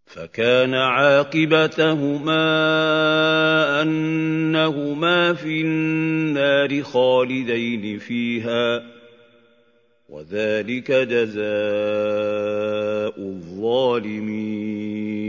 فَكَانَ عَاقِبَتَهُمَا أَنَّهُمَا فِي النَّارِ خَالِدَيْنِ فِيهَا ۚ وَذَٰلِكَ جَزَاءُ الظَّالِمِينَ